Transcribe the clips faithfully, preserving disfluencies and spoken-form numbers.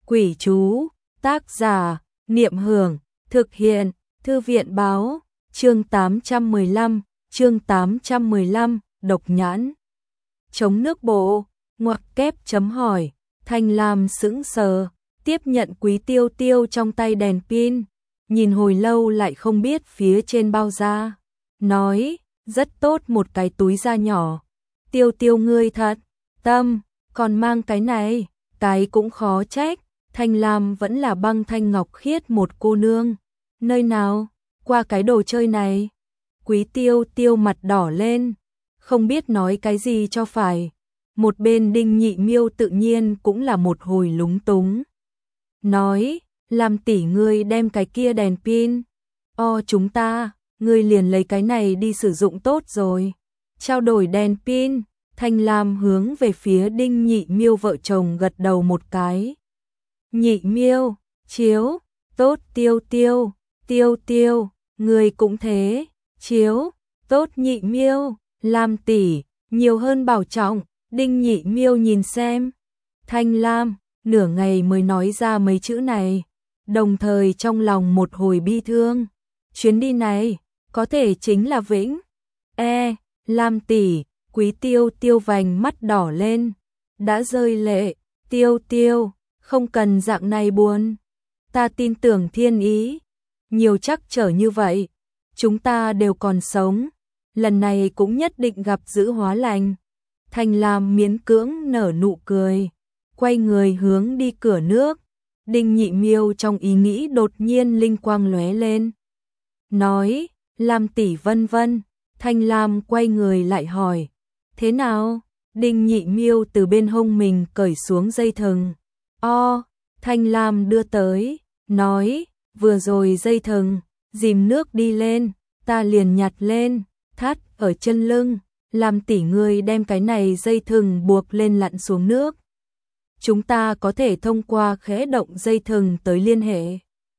Quỷ chú, tác giả, Niệm Hưởng, thực hiện, Thư viện báo, chương tám trăm mười lăm, chương tám trăm mười lăm, độc nhãn. Chống nước bộ, ngoặc kép chấm hỏi, Thanh Lam sững sờ, tiếp nhận Quý Tiêu Tiêu trong tay đèn pin, nhìn hồi lâu lại không biết phía trên bao da, nói, rất tốt một cái túi da nhỏ. Tiêu Tiêu ngươi thật, tâm, còn mang cái này, cái cũng khó trách, Thanh Lam vẫn là băng thanh ngọc khiết một cô nương. Nơi nào, qua cái đồ chơi này, Quý Tiêu Tiêu mặt đỏ lên, không biết nói cái gì cho phải. Một bên Đinh Nhị Miêu tự nhiên cũng là một hồi lúng túng. Nói, làm tỷ ngươi đem cái kia đèn pin, o chúng ta, ngươi liền lấy cái này đi sử dụng tốt rồi. Trao đổi đèn pin, Thanh Lam hướng về phía Đinh Nhị Miêu vợ chồng gật đầu một cái. Nhị Miêu, chiếu, tốt. Tiêu Tiêu, Tiêu Tiêu, ngươi cũng thế, chiếu, tốt. Nhị Miêu, Lam tỷ, nhiều hơn bảo trọng. Đinh Nhị Miêu nhìn xem, Thanh Lam, nửa ngày mới nói ra mấy chữ này, đồng thời trong lòng một hồi bi thương. Chuyến đi này, có thể chính là Vĩnh. E, Lam tỷ, Quý Tiêu Tiêu vành mắt đỏ lên, đã rơi lệ. Tiêu Tiêu, không cần dạng này buồn, ta tin tưởng thiên ý, nhiều trắc trở như vậy, chúng ta đều còn sống, lần này cũng nhất định gặp dữ hóa lành. Thanh Lam miễn cưỡng nở nụ cười, quay người hướng đi cửa nước. Đinh Nhị Miêu trong ý nghĩ đột nhiên linh quang lóe lên, nói, Lam tỷ vân vân. Thanh Lam quay người lại hỏi, thế nào? Đinh Nhị Miêu từ bên hông mình cởi xuống dây thừng. O, Thanh Lam đưa tới, nói, vừa rồi dây thừng, dìm nước đi lên, ta liền nhặt lên, thắt ở chân lưng. Làm tỷ ngươi đem cái này dây thừng buộc lên lặn xuống nước. Chúng ta có thể thông qua khẽ động dây thừng tới liên hệ.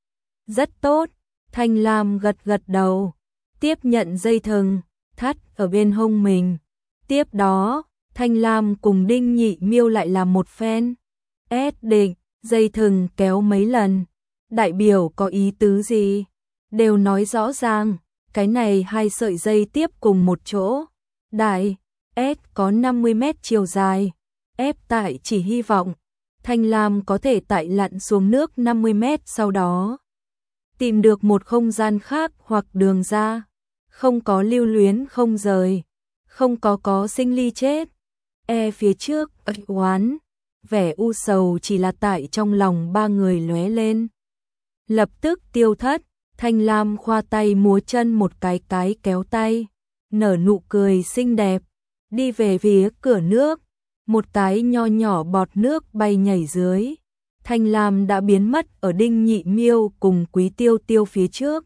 Rất tốt, Thanh Lam gật gật đầu, tiếp nhận dây thừng, thắt ở bên hông mình. Tiếp đó, Thanh Lam cùng Đinh Nhị Miêu lại làm một phen. Ép định, dây thừng kéo mấy lần. Đại biểu có ý tứ gì? Đều nói rõ ràng, cái này hai sợi dây tiếp cùng một chỗ. Đại, S có năm mươi mét chiều dài, F tại chỉ hy vọng Thanh Lam có thể tại lặn xuống nước năm mươi mét sau đó tìm được một không gian khác hoặc đường ra, không có lưu luyến không rời, không có có sinh ly chết. E phía trước, oán, vẻ u sầu chỉ là tại trong lòng ba người lóe lên. Lập tức tiêu thất, Thanh Lam khoa tay múa chân một cái cái kéo tay, nở nụ cười xinh đẹp, đi về phía cửa nước, một cái nho nhỏ bọt nước bay nhảy dưới. Thanh Lam đã biến mất ở Đinh Nhị Miêu cùng Quý Tiêu Tiêu phía trước.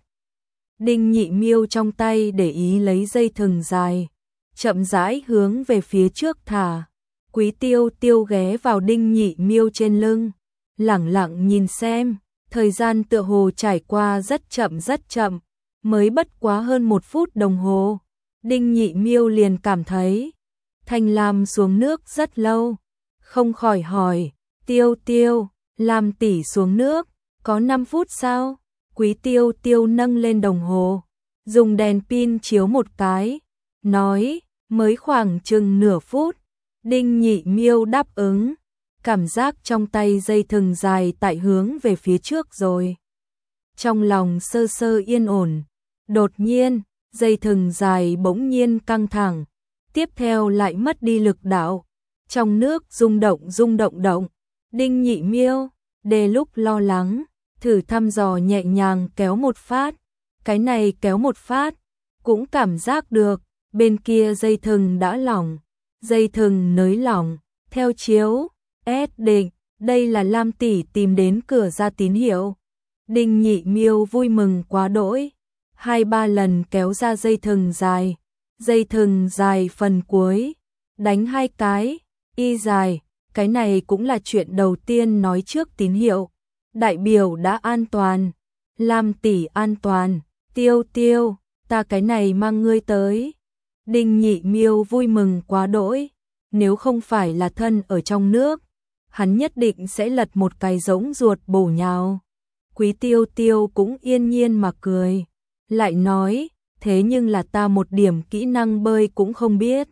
Đinh Nhị Miêu trong tay để ý lấy dây thừng dài, chậm rãi hướng về phía trước thả. Quý Tiêu Tiêu ghé vào Đinh Nhị Miêu trên lưng, lẳng lặng nhìn xem, thời gian tựa hồ trải qua rất chậm rất chậm, mới bất quá hơn một phút đồng hồ. Đinh Nhị Miêu liền cảm thấy Thanh Lam xuống nước rất lâu, không khỏi hỏi, Tiêu Tiêu, Lam tỷ xuống nước, có năm phút sao? Quý Tiêu Tiêu nâng lên đồng hồ, dùng đèn pin chiếu một cái, nói, mới khoảng chừng nửa phút. Đinh Nhị Miêu đáp ứng, cảm giác trong tay dây thừng dài tại hướng về phía trước rồi. Trong lòng sơ sơ yên ổn, đột nhiên, dây thừng dài bỗng nhiên căng thẳng, tiếp theo lại mất đi lực đạo, trong nước rung động rung động động. Đinh Nhị Miêu, đề lúc lo lắng, thử thăm dò nhẹ nhàng kéo một phát, cái này kéo một phát, cũng cảm giác được, bên kia dây thừng đã lỏng, dây thừng nới lỏng, theo chiếu, S định, đây là Lam tỷ tìm đến cửa ra tín hiệu. Đinh Nhị Miêu vui mừng quá đỗi, hai ba lần kéo ra dây thừng dài, dây thừng dài phần cuối, đánh hai cái, y dài, cái này cũng là chuyện đầu tiên nói trước tín hiệu, đại biểu đã an toàn, Lam tỷ an toàn, Tiêu Tiêu, ta cái này mang ngươi tới. Đinh Nhị Miêu vui mừng quá đỗi, nếu không phải là thân ở trong nước, hắn nhất định sẽ lật một cái giống ruột bổ nhào. Quý Tiêu Tiêu cũng yên nhiên mà cười, lại nói, thế nhưng là ta một điểm kỹ năng bơi cũng không biết.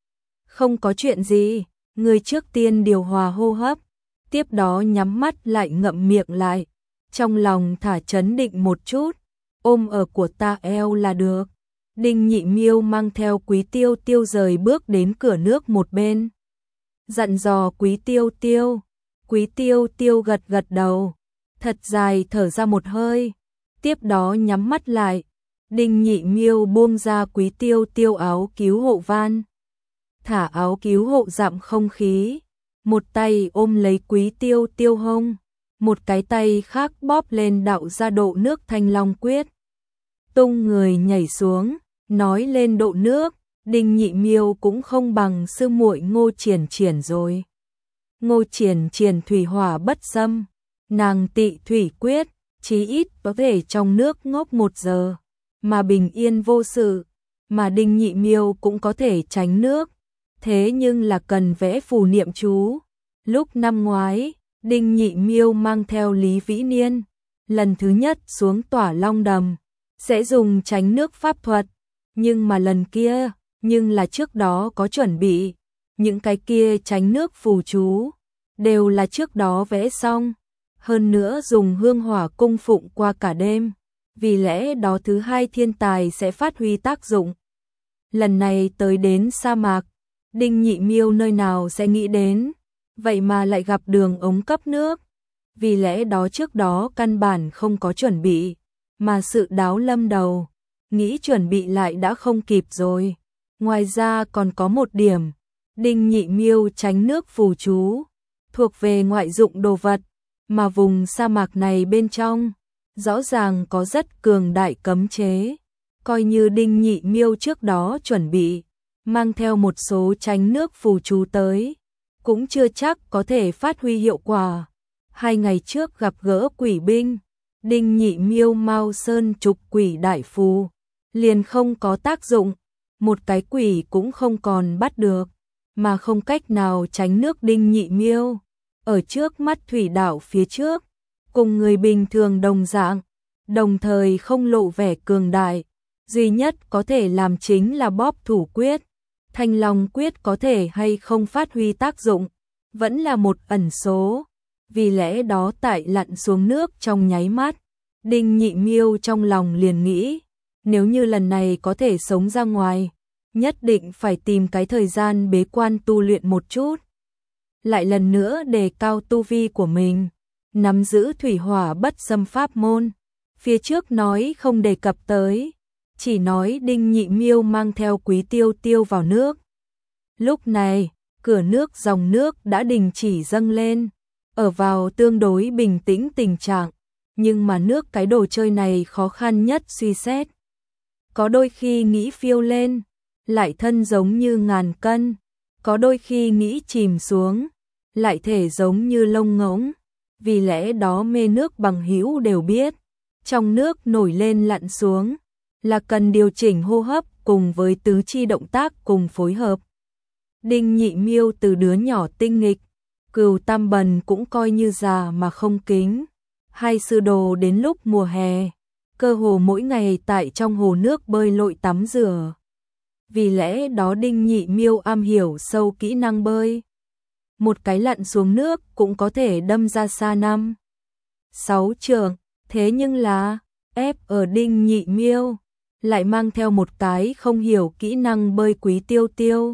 Không có chuyện gì, người trước tiên điều hòa hô hấp, tiếp đó nhắm mắt lại ngậm miệng lại, trong lòng thả chấn định một chút, ôm ở của ta eo là được. Đinh Nhị Miêu mang theo Quý Tiêu Tiêu rời bước đến cửa nước một bên. Dặn dò Quý Tiêu Tiêu, Quý Tiêu Tiêu gật gật đầu, thật dài thở ra một hơi, tiếp đó nhắm mắt lại. Đinh Nhị Miêu buông ra Quý Tiêu Tiêu áo cứu hộ van, thả áo cứu hộ dặm không khí, một tay ôm lấy Quý Tiêu Tiêu hông, một cái tay khác bóp lên đạo ra độ nước Thanh Long Quyết. Tung người nhảy xuống, nói lên độ nước, Đinh Nhị Miêu cũng không bằng sư muội Ngô Triển Triển rồi. Ngô Triển Triển thủy hỏa bất xâm, nàng tị thủy quyết, chí ít có thể trong nước ngốc một giờ, mà bình yên vô sự, mà Đinh Nhị Miêu cũng có thể tránh nước, thế nhưng là cần vẽ phù niệm chú. Lúc năm ngoái, Đinh Nhị Miêu mang theo Lý Vĩ Niên, lần thứ nhất xuống Tỏa Long Đầm, sẽ dùng tránh nước pháp thuật, nhưng mà lần kia, nhưng là trước đó có chuẩn bị, những cái kia tránh nước phù chú, đều là trước đó vẽ xong, hơn nữa dùng hương hỏa cung phụng qua cả đêm, vì lẽ đó thứ hai thiên tài sẽ phát huy tác dụng. Lần này tới đến sa mạc, Đinh Nhị Miêu nơi nào sẽ nghĩ đến, vậy mà lại gặp đường ống cấp nước, vì lẽ đó trước đó căn bản không có chuẩn bị, mà sự đáo lâm đầu, nghĩ chuẩn bị lại đã không kịp rồi. Ngoài ra còn có một điểm, Đinh Nhị Miêu tránh nước phù chú, thuộc về ngoại dụng đồ vật, mà vùng sa mạc này bên trong, rõ ràng có rất cường đại cấm chế, coi như Đinh Nhị Miêu trước đó chuẩn bị, mang theo một số tránh nước phù chú tới, cũng chưa chắc có thể phát huy hiệu quả. Hai ngày trước gặp gỡ quỷ binh, Đinh Nhị Miêu Mao Sơn trục quỷ đại phù, liền không có tác dụng, một cái quỷ cũng không còn bắt được, mà không cách nào tránh nước. Đinh Nhị Miêu ở trước mắt thủy đảo phía trước, cùng người bình thường đồng dạng, đồng thời không lộ vẻ cường đại, duy nhất có thể làm chính là bóp thủ quyết. Thanh Long Quyết có thể hay không phát huy tác dụng, vẫn là một ẩn số, vì lẽ đó tại lặn xuống nước trong nháy mắt, Đinh Nhị Miêu trong lòng liền nghĩ, nếu như lần này có thể sống ra ngoài, nhất định phải tìm cái thời gian bế quan tu luyện một chút, lại lần nữa đề cao tu vi của mình, nắm giữ thủy hỏa bất xâm pháp môn. Phía trước nói không đề cập tới, chỉ nói Đinh Nhị Miêu mang theo Quý Tiêu Tiêu vào nước. Lúc này, cửa nước dòng nước đã đình chỉ dâng lên, ở vào tương đối bình tĩnh tình trạng, nhưng mà nước cái đồ chơi này khó khăn nhất suy xét. Có đôi khi nghĩ phiêu lên, lại thân giống như ngàn cân, có đôi khi nghĩ chìm xuống, lại thể giống như lông ngỗng, vì lẽ đó mê nước bằng hữu đều biết, trong nước nổi lên lặn xuống, là cần điều chỉnh hô hấp cùng với tứ chi động tác cùng phối hợp. Đinh Nhị Miêu từ đứa nhỏ tinh nghịch, Cừu Tam Bần cũng coi như già mà không kính. Hai sư đồ đến lúc mùa hè, cơ hồ mỗi ngày tại trong hồ nước bơi lội tắm rửa. Vì lẽ đó Đinh Nhị Miêu am hiểu sâu kỹ năng bơi. Một cái lặn xuống nước cũng có thể đâm ra xa năm, sáu trượng, thế nhưng là ép ở Đinh Nhị Miêu, lại mang theo một cái không hiểu kỹ năng bơi Quý Tiêu Tiêu.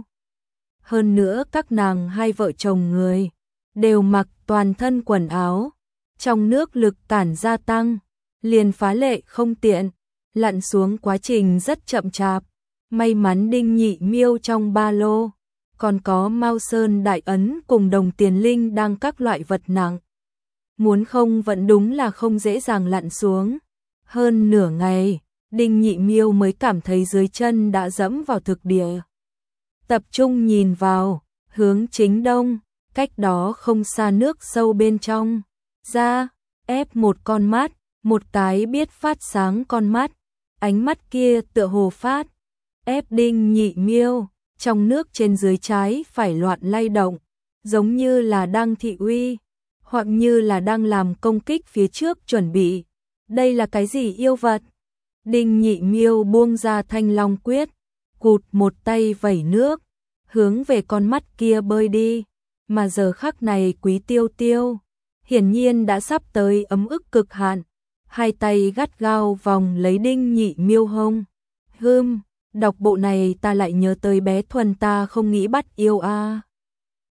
Hơn nữa các nàng hai vợ chồng người, đều mặc toàn thân quần áo, trong nước lực cản gia tăng, liền phá lệ không tiện, lặn xuống quá trình rất chậm chạp. May mắn Đinh Nhị Miêu trong ba lô, còn có Mao Sơn đại ấn cùng đồng tiền linh đang các loại vật nặng. Muốn không vẫn đúng là không dễ dàng lặn xuống. Hơn nửa ngày, Đinh Nhị Miêu mới cảm thấy dưới chân đã dẫm vào thực địa. Tập trung nhìn vào, hướng chính đông, cách đó không xa nước sâu bên trong. Ra, ép một con mắt, một cái biết phát sáng con mắt, ánh mắt kia tựa hồ phát. Ép Đinh Nhị Miêu, trong nước trên dưới trái phải loạn lay động, giống như là đang thị uy, hoặc như là đang làm công kích phía trước chuẩn bị. Đây là cái gì yêu vật? Đinh Nhị Miêu buông ra Thanh Long quyết, cụt một tay vẩy nước, hướng về con mắt kia bơi đi. Mà giờ khắc này Quý Tiêu Tiêu hiển nhiên đã sắp tới ấm ức cực hạn, hai tay gắt gao vòng lấy Đinh Nhị Miêu hông. Hưm, đọc bộ này ta lại nhớ tới bé Thuần ta không nghĩ bắt yêu a. À.